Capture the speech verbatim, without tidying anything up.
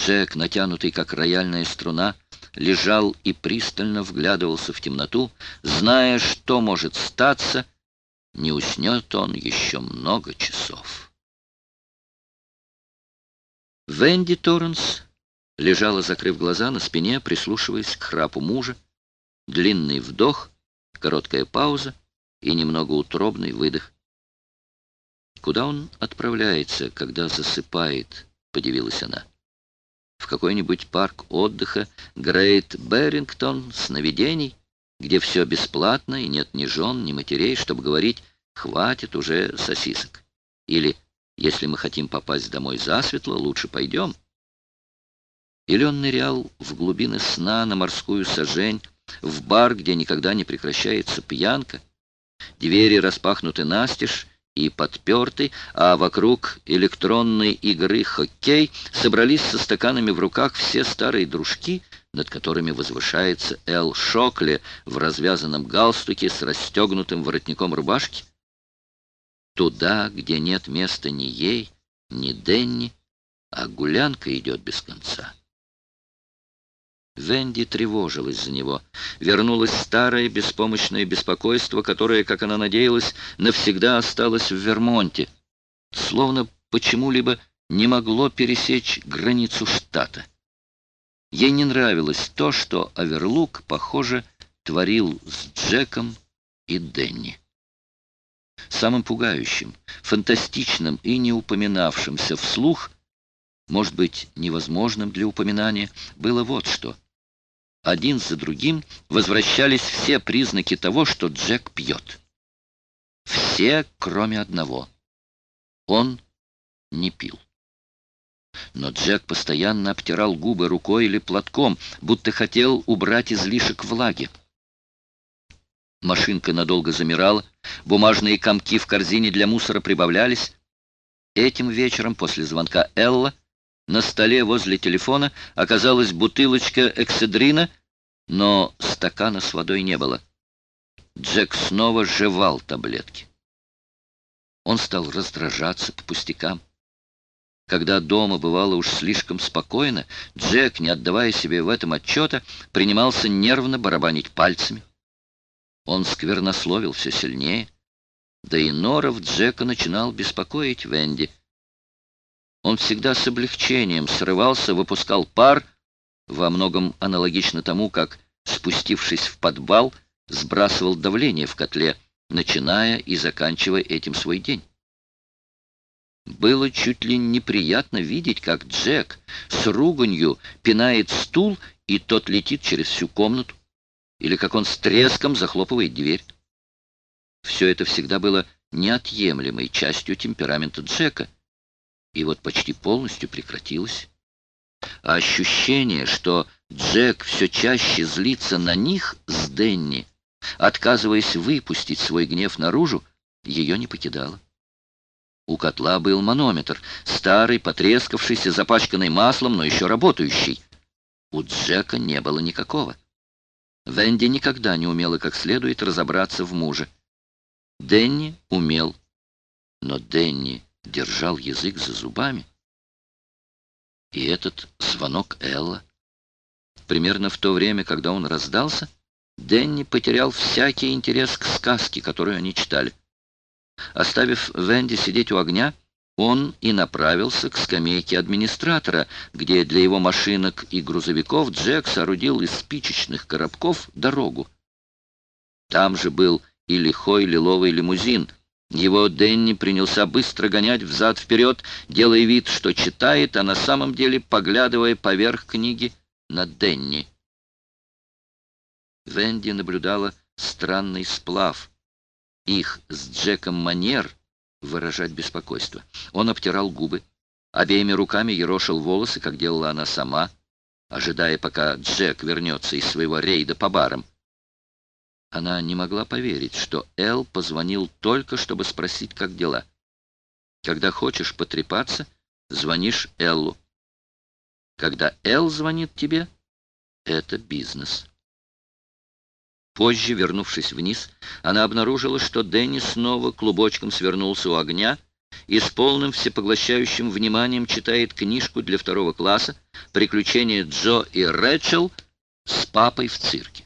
Джек, натянутый как рояльная струна, лежал и пристально вглядывался в темноту, зная, что может статься, не уснет он еще много часов. Венди Торренс лежала, закрыв глаза, на спине, прислушиваясь к храпу мужа. Длинный вдох, короткая пауза и немного утробный выдох. «Куда он отправляется, когда засыпает?» — подивилась она. «В какой-нибудь парк отдыха, Грейт Беррингтон, сновидений, где все бесплатно и нет ни жен, ни матерей, чтобы говорить «хватит уже сосисок». Или «если мы хотим попасть домой засветло, лучше пойдем». Или он нырял в глубины сна на морскую сажень, в бар, где никогда не прекращается пьянка. Двери распахнуты настежь и подперты, а вокруг электронной игры хоккей собрались со стаканами в руках все старые дружки, над которыми возвышается Эл Шокли в развязанном галстуке с расстегнутым воротником рубашки. Туда, где нет места ни ей, ни Денни, а гулянка идет без конца. Венди тревожилась за него. Вернулось старое беспомощное беспокойство, которое, как она надеялась, навсегда осталось в Вермонте. Словно почему-либо не могло пересечь границу штата. Ей не нравилось то, что Оверлук, похоже, творил с Джеком и Денни. Самым пугающим, фантастичным и не упоминавшимся вслух, может быть, невозможным для упоминания, было вот что. Один за другим возвращались все признаки того, что Джек пьет. Все, кроме одного. Он не пил. Но Джек постоянно обтирал губы рукой или платком, будто хотел убрать излишек влаги. Машинка надолго замирала, бумажные комки в корзине для мусора прибавлялись. Этим вечером, после звонка Элла, на столе возле телефона оказалась бутылочка экседрина, но стакана с водой не было. Джек снова жевал таблетки. Он стал раздражаться по пустякам. Когда дома бывало уж слишком спокойно, Джек, не отдавая себе в этом отчета, принимался нервно барабанить пальцами. Он сквернословил все сильнее, да и норов Джека начинал беспокоить Венди. Он всегда с облегчением срывался, выпускал пар, во многом аналогично тому, как, спустившись в подвал, сбрасывал давление в котле, начиная и заканчивая этим свой день. Было чуть ли неприятно видеть, как Джек с руганью пинает стул, и тот летит через всю комнату, или как он с треском захлопывает дверь. Все это всегда было неотъемлемой частью темперамента Джека, и вот почти полностью прекратилось. А ощущение, что Джек все чаще злится на них с Денни, отказываясь выпустить свой гнев наружу, ее не покидало. У котла был манометр, старый, потрескавшийся, запачканный маслом, но еще работающий. У Джека не было никакого. Венди никогда не умела как следует разобраться в муже. Денни умел, но Денни держал язык за зубами. И этот звонок Элла. Примерно в то время, когда он раздался, Денни потерял всякий интерес к сказке, которую они читали. Оставив Венди сидеть у огня, он и направился к скамейке администратора, где для его машинок и грузовиков Джек соорудил из спичечных коробков дорогу. Там же был и лихой лиловый лимузин. Его Денни принялся быстро гонять взад-вперед, делая вид, что читает, а на самом деле поглядывая поверх книги на Денни. Венди наблюдала странный сплав их с Джеком манер выражать беспокойство. Он обтирал губы, обеими руками ерошил волосы, как делала она сама, ожидая, пока Джек вернется из своего рейда по барам. Она не могла поверить, что Эл позвонил только, чтобы спросить, как дела. Когда хочешь потрепаться, звонишь Эллу. Когда Эл звонит тебе, это бизнес. Позже, вернувшись вниз, она обнаружила, что Дэнни снова клубочком свернулся у огня и с полным всепоглощающим вниманием читает книжку для второго класса «Приключения Джо и Рэчел с папой в цирке».